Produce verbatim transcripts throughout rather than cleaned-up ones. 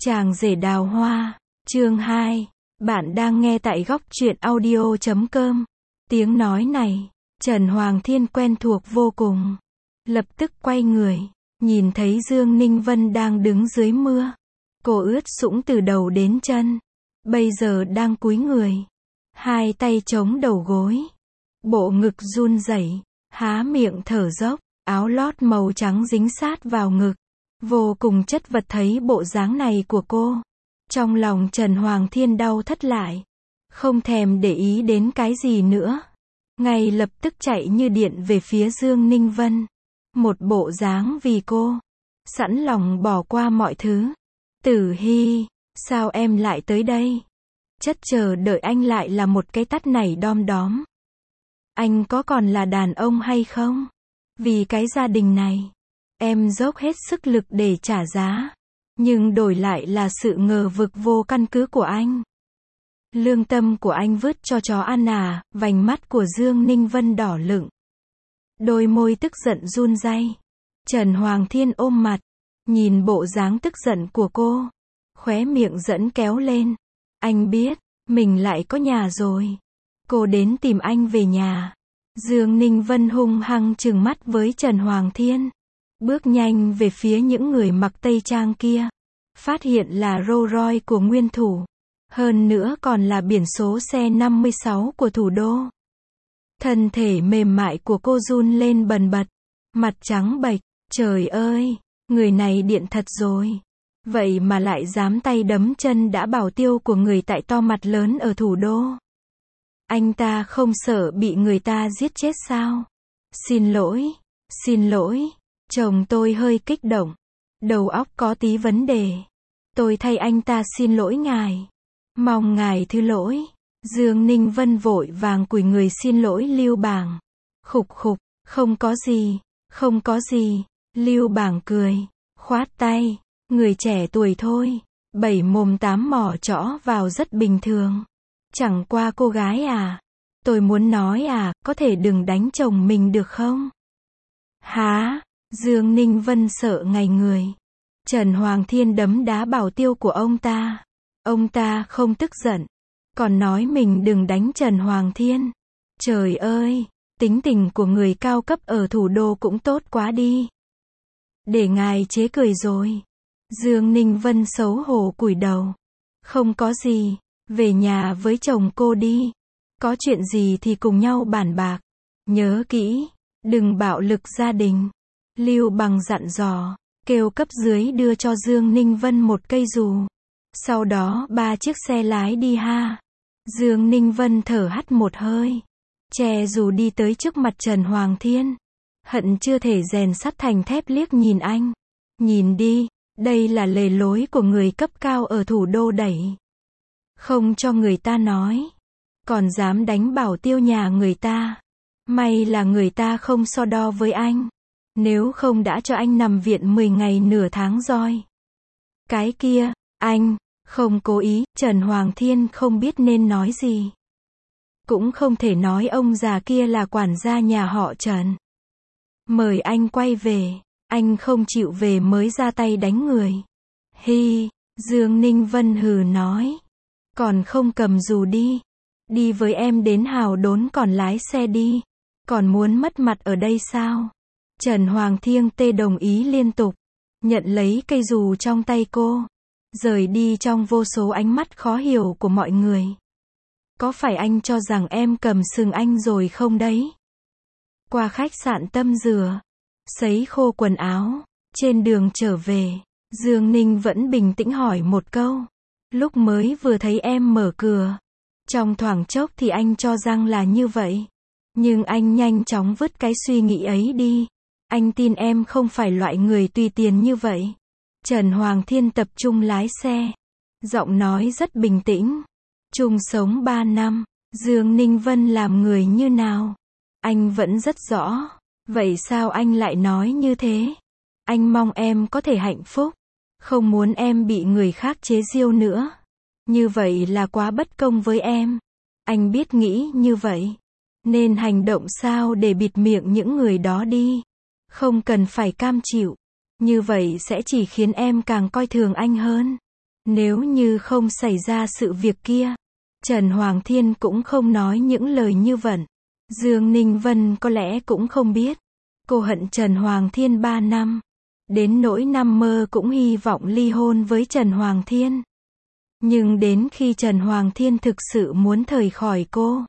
Chàng rể đào hoa, chương hai. Bạn đang nghe tại góc truyện audio chấm com. Tiếng nói này, Trần Hoàng Thiên quen thuộc vô cùng. Lập tức quay người, nhìn thấy Dương Ninh Vân đang đứng dưới mưa. Cô ướt sũng từ đầu đến chân, bây giờ đang cúi người, hai tay chống đầu gối, bộ ngực run rẩy, há miệng thở dốc, áo lót màu trắng dính sát vào ngực, vô cùng chất vật. Thấy bộ dáng này của cô, trong lòng Trần Hoàng Thiên đau thắt lại, không thèm để ý đến cái gì nữa, ngay lập tức chạy như điện về phía Dương Ninh Vân, một bộ dáng vì cô, sẵn lòng bỏ qua mọi thứ. Tử Hy, sao em lại tới đây? Chất chờ đợi anh lại là một cái tát này đom đóm. Anh có còn là đàn ông hay không? Vì cái gia đình này, em dốc hết sức lực để trả giá, nhưng đổi lại là sự ngờ vực vô căn cứ của anh. Lương tâm của anh vứt cho chó ăn à? Vành mắt của Dương Ninh Vân đỏ lựng, đôi môi tức giận run rẩy. Trần Hoàng Thiên ôm mặt, nhìn bộ dáng tức giận của cô, khóe miệng dẫn kéo lên. Anh biết, mình lại có nhà rồi. Cô đến tìm anh về nhà. Dương Ninh Vân hung hăng trừng mắt với Trần Hoàng Thiên, bước nhanh về phía những người mặc tây trang kia. Phát hiện là Rolls Royce của nguyên thủ, hơn nữa còn là biển số xe năm mươi sáu của thủ đô. Thân thể mềm mại của cô run lên bần bật, mặt trắng bệch. Trời ơi, người này điện thật rồi. Vậy mà lại dám tay đấm chân đã bảo tiêu của người tại to mặt lớn ở thủ đô. Anh ta không sợ bị người ta giết chết sao? Xin lỗi, xin lỗi, chồng tôi hơi kích động, đầu óc có tí vấn đề. Tôi thay anh ta xin lỗi ngài. Mong ngài thứ lỗi. Dương Ninh Vân vội vàng cúi người xin lỗi Lưu Bàng. Khục khục, không có gì, không có gì. Lưu Bàng cười, khoát tay, người trẻ tuổi thôi, bảy mồm tám mỏ chõ vào rất bình thường. Chẳng qua cô gái à, tôi muốn nói à, có thể đừng đánh chồng mình được không? Hả? Dương Ninh Vân sợ ngây người. Trần Hoàng Thiên đấm đá bảo tiêu của ông ta. Ông ta không tức giận, còn nói mình đừng đánh Trần Hoàng Thiên. Trời ơi, tính tình của người cao cấp ở thủ đô cũng tốt quá đi. Để ngài chế cười rồi. Dương Ninh Vân xấu hổ cúi đầu. Không có gì, về nhà với chồng cô đi. Có chuyện gì thì cùng nhau bàn bạc. Nhớ kỹ, đừng bạo lực gia đình. Lưu Bằng dặn dò, kêu cấp dưới đưa cho Dương Ninh Vân một cây dù. Sau đó ba chiếc xe lái đi ha. Dương Ninh Vân thở hắt một hơi, che dù đi tới trước mặt Trần Hoàng Thiên. Hận chưa thể rèn sắt thành thép liếc nhìn anh. Nhìn đi, đây là lề lối của người cấp cao ở thủ đô đẩy. Không cho người ta nói, còn dám đánh bảo tiêu nhà người ta. May là người ta không so đo với anh, nếu không đã cho anh nằm viện mười ngày nửa tháng roi. Cái kia, anh, không cố ý. Trần Hoàng Thiên không biết nên nói gì. Cũng không thể nói ông già kia là quản gia nhà họ Trần. Mời anh quay về, anh không chịu về mới ra tay đánh người. Hi, Dương Ninh Vân hừ nói. Còn không cầm dù đi. Đi với em đến Hào Đốn còn lái xe đi. Còn muốn mất mặt ở đây sao? Trần Hoàng Thiên tê đồng ý liên tục, nhận lấy cây dù trong tay cô, rời đi trong vô số ánh mắt khó hiểu của mọi người. Có phải anh cho rằng em cầm sừng anh rồi không đấy? Qua khách sạn Tâm Dừa, sấy khô quần áo, trên đường trở về, Dương Ninh vẫn bình tĩnh hỏi một câu. Lúc mới vừa thấy em mở cửa, trong thoáng chốc thì anh cho rằng là như vậy. Nhưng anh nhanh chóng vứt cái suy nghĩ ấy đi. Anh tin em không phải loại người tùy tiền như vậy. Trần Hoàng Thiên tập trung lái xe, giọng nói rất bình tĩnh. Chung sống ba năm, Dương Ninh Vân làm người như nào, anh vẫn rất rõ. Vậy sao anh lại nói như thế? Anh mong em có thể hạnh phúc, không muốn em bị người khác chế giễu nữa. Như vậy là quá bất công với em. Anh biết nghĩ như vậy, nên hành động sao để bịt miệng những người đó đi. Không cần phải cam chịu. Như vậy sẽ chỉ khiến em càng coi thường anh hơn. Nếu như không xảy ra sự việc kia, Trần Hoàng Thiên cũng không nói những lời như vậy. Dương Ninh Vân có lẽ cũng không biết. Cô hận Trần Hoàng Thiên ba năm. Đến nỗi nằm mơ cũng hy vọng ly hôn với Trần Hoàng Thiên. Nhưng đến khi Trần Hoàng Thiên thực sự muốn rời khỏi cô,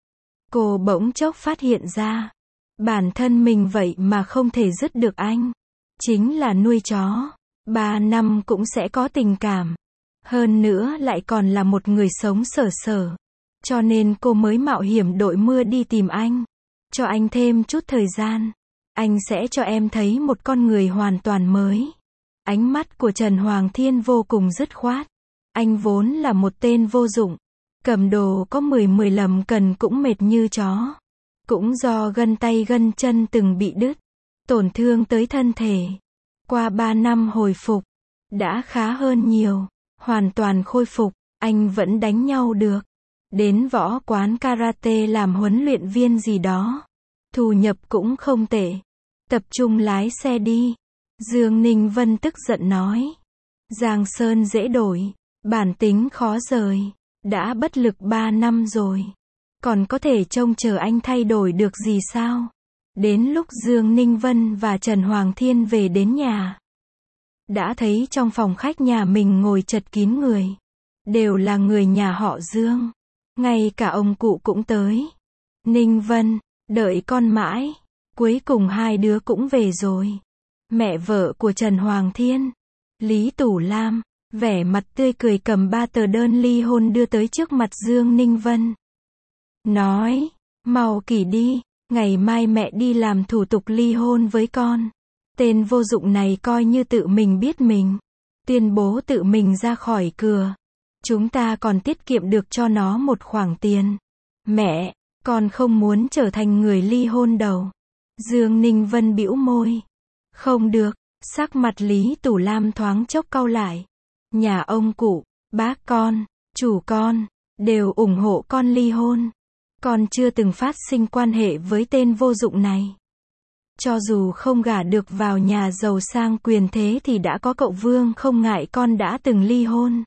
cô bỗng chốc phát hiện ra, bản thân mình vậy mà không thể dứt được anh. Chính là nuôi chó. Ba năm cũng sẽ có tình cảm. Hơn nữa lại còn là một người sống sở sở. Cho nên cô mới mạo hiểm đội mưa đi tìm anh. Cho anh thêm chút thời gian. Anh sẽ cho em thấy một con người hoàn toàn mới. Ánh mắt của Trần Hoàng Thiên vô cùng dứt khoát. Anh vốn là một tên vô dụng. Cầm đồ có mười mười lầm cần cũng mệt như chó. Cũng do gân tay gân chân từng bị đứt. Tổn thương tới thân thể. Qua ba năm hồi phục. Đã khá hơn nhiều. Hoàn toàn khôi phục. Anh vẫn đánh nhau được. Đến võ quán karate làm huấn luyện viên gì đó. Thu nhập cũng không tệ. Tập trung lái xe đi. Dương Ninh Vân tức giận nói. Giang Sơn dễ đổi. Bản tính khó rời. Đã bất lực ba năm rồi. Còn có thể trông chờ anh thay đổi được gì sao? Đến lúc Dương Ninh Vân và Trần Hoàng Thiên về đến nhà. Đã thấy trong phòng khách nhà mình ngồi chật kín người. Đều là người nhà họ Dương. Ngay cả ông cụ cũng tới. Ninh Vân, đợi con mãi. Cuối cùng hai đứa cũng về rồi. Mẹ vợ của Trần Hoàng Thiên, Lý Tủ Lam, vẻ mặt tươi cười cầm ba tờ đơn ly hôn đưa tới trước mặt Dương Ninh Vân. Nói, mau kỷ đi, ngày mai mẹ đi làm thủ tục ly hôn với con. Tên vô dụng này coi như tự mình biết mình. Tuyên bố tự mình ra khỏi cửa. Chúng ta còn tiết kiệm được cho nó một khoản tiền. Mẹ, con không muốn trở thành người ly hôn đâu. Dương Ninh Vân bĩu môi. Không được, sắc mặt Lý Tủ Lam thoáng chốc cau lại. Nhà ông cụ, bác con, chủ con, đều ủng hộ con ly hôn. Con chưa từng phát sinh quan hệ với tên vô dụng này. Cho dù không gả được vào nhà giàu sang quyền thế thì đã có cậu Vương không ngại con đã từng ly hôn.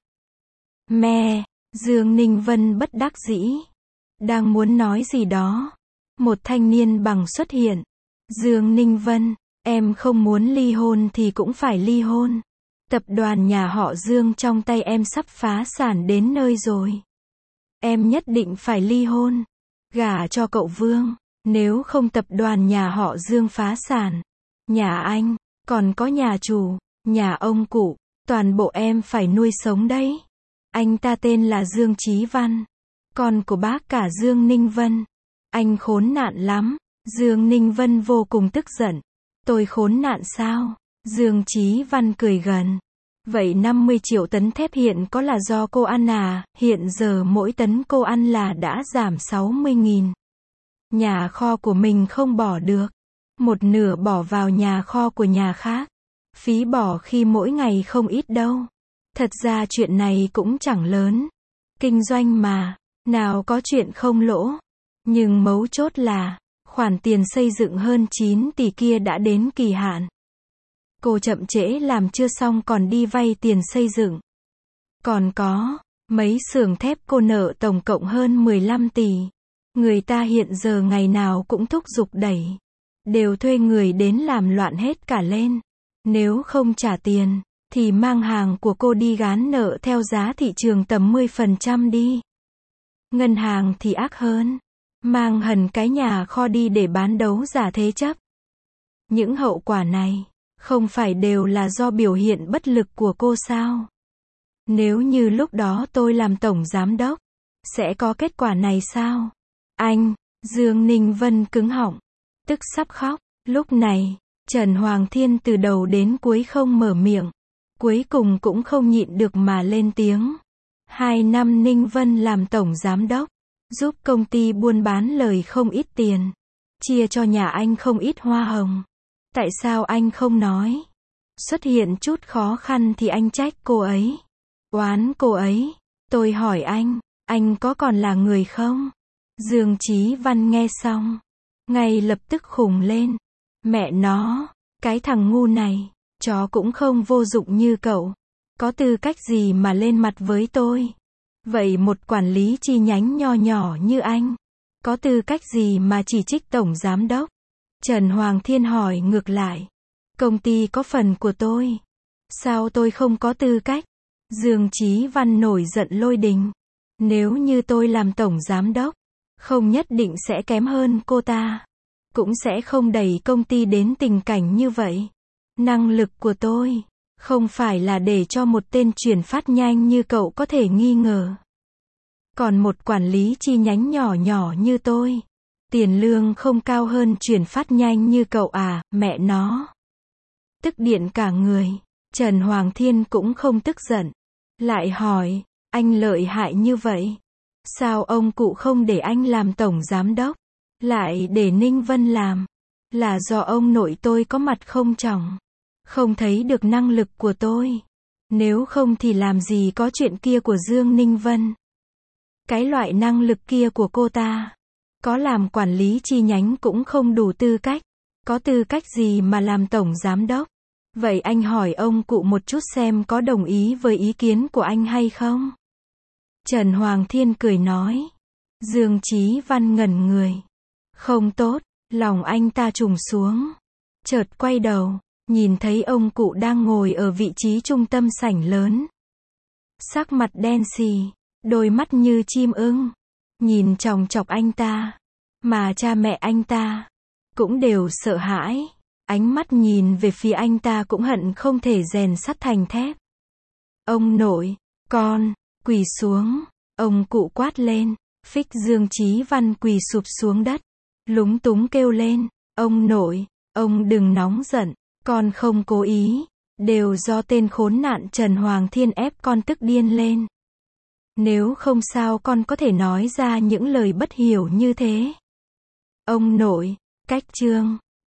Mẹ, Dương Ninh Vân bất đắc dĩ. Đang muốn nói gì đó. Một thanh niên bằng xuất hiện. Dương Ninh Vân, em không muốn ly hôn thì cũng phải ly hôn. Tập đoàn nhà họ Dương trong tay em sắp phá sản đến nơi rồi. Em nhất định phải ly hôn. Gả cho cậu Vương. Nếu không tập đoàn nhà họ Dương phá sản. Nhà anh, còn có nhà chủ, nhà ông cụ, toàn bộ em phải nuôi sống đấy. Anh ta tên là Dương Chí Văn. Con của bác cả Dương Ninh Vân. Anh khốn nạn lắm. Dương Ninh Vân vô cùng tức giận. Tôi khốn nạn sao? Dương Chí Văn cười gần. Vậy năm mươi triệu tấn thép hiện có là do cô ăn à? Hiện giờ mỗi tấn cô ăn là đã giảm sáu mươi nghìn. Nhà kho của mình không bỏ được. Một nửa bỏ vào nhà kho của nhà khác. Phí bỏ khi mỗi ngày không ít đâu. Thật ra chuyện này cũng chẳng lớn. Kinh doanh mà, nào có chuyện không lỗ. Nhưng mấu chốt là, khoản tiền xây dựng hơn chín tỷ kia đã đến kỳ hạn. Cô chậm trễ làm chưa xong còn đi vay tiền xây dựng. Còn có, mấy xưởng thép cô nợ tổng cộng hơn mười lăm tỷ. Người ta hiện giờ ngày nào cũng thúc giục đẩy. Đều thuê người đến làm loạn hết cả lên. Nếu không trả tiền, thì mang hàng của cô đi gán nợ theo giá thị trường tầm mười phần trăm đi. Ngân hàng thì ác hơn. Mang hẳn cái nhà kho đi để bán đấu giả thế chấp. Những hậu quả này, không phải đều là do biểu hiện bất lực của cô sao? Nếu như lúc đó tôi làm tổng giám đốc, sẽ có kết quả này sao? Anh, Dương Ninh Vân cứng họng, tức sắp khóc. Lúc này, Trần Hoàng Thiên từ đầu đến cuối không mở miệng. Cuối cùng cũng không nhịn được mà lên tiếng. Hai năm Ninh Vân làm tổng giám đốc, giúp công ty buôn bán lời không ít tiền. Chia cho nhà anh không ít hoa hồng. Tại sao anh không nói? Xuất hiện chút khó khăn thì anh trách cô ấy. Oán cô ấy. Tôi hỏi anh, anh có còn là người không? Dương Chí Văn nghe xong, ngay lập tức khùng lên. Mẹ nó, cái thằng ngu này, chó cũng không vô dụng như cậu. Có tư cách gì mà lên mặt với tôi? Vậy một quản lý chi nhánh nho nhỏ như anh, có tư cách gì mà chỉ trích tổng giám đốc? Trần Hoàng Thiên hỏi ngược lại. Công ty có phần của tôi. Sao tôi không có tư cách? Dương Chí Văn nổi giận lôi đình. Nếu như tôi làm tổng giám đốc, không nhất định sẽ kém hơn cô ta. Cũng sẽ không đẩy công ty đến tình cảnh như vậy. Năng lực của tôi không phải là để cho một tên chuyển phát nhanh như cậu có thể nghi ngờ. Còn một quản lý chi nhánh nhỏ nhỏ như tôi, tiền lương không cao hơn chuyển phát nhanh như cậu à, mẹ nó. Tức điện cả người. Trần Hoàng Thiên cũng không tức giận. Lại hỏi, anh lợi hại như vậy. Sao ông cụ không để anh làm tổng giám đốc, lại để Ninh Vân làm? Là do ông nội tôi có mặt không tròng, không thấy được năng lực của tôi. Nếu không thì làm gì có chuyện kia của Dương Ninh Vân. Cái loại năng lực kia của cô ta, có làm quản lý chi nhánh cũng không đủ tư cách. Có tư cách gì mà làm tổng giám đốc? Vậy anh hỏi ông cụ một chút xem có đồng ý với ý kiến của anh hay không? Trần Hoàng Thiên cười nói. Dương Chí Văn ngẩn người. Không tốt, lòng anh ta trùng xuống. Chợt quay đầu, nhìn thấy ông cụ đang ngồi ở vị trí trung tâm sảnh lớn. Sắc mặt đen xì, đôi mắt như chim ưng, nhìn chòng chọc anh ta. Mà cha mẹ anh ta cũng đều sợ hãi. Ánh mắt nhìn về phía anh ta cũng hận không thể rèn sắt thành thép. Ông nội, con, quỳ xuống. Ông cụ quát lên. Phích Dương Chí Văn quỳ sụp xuống đất, lúng túng kêu lên. Ông nội, ông đừng nóng giận. Con không cố ý. Đều do tên khốn nạn Trần Hoàng Thiên ép con tức điên lên. Nếu không sao con có thể nói ra những lời bất hiểu như thế. Ông nội, cách chương.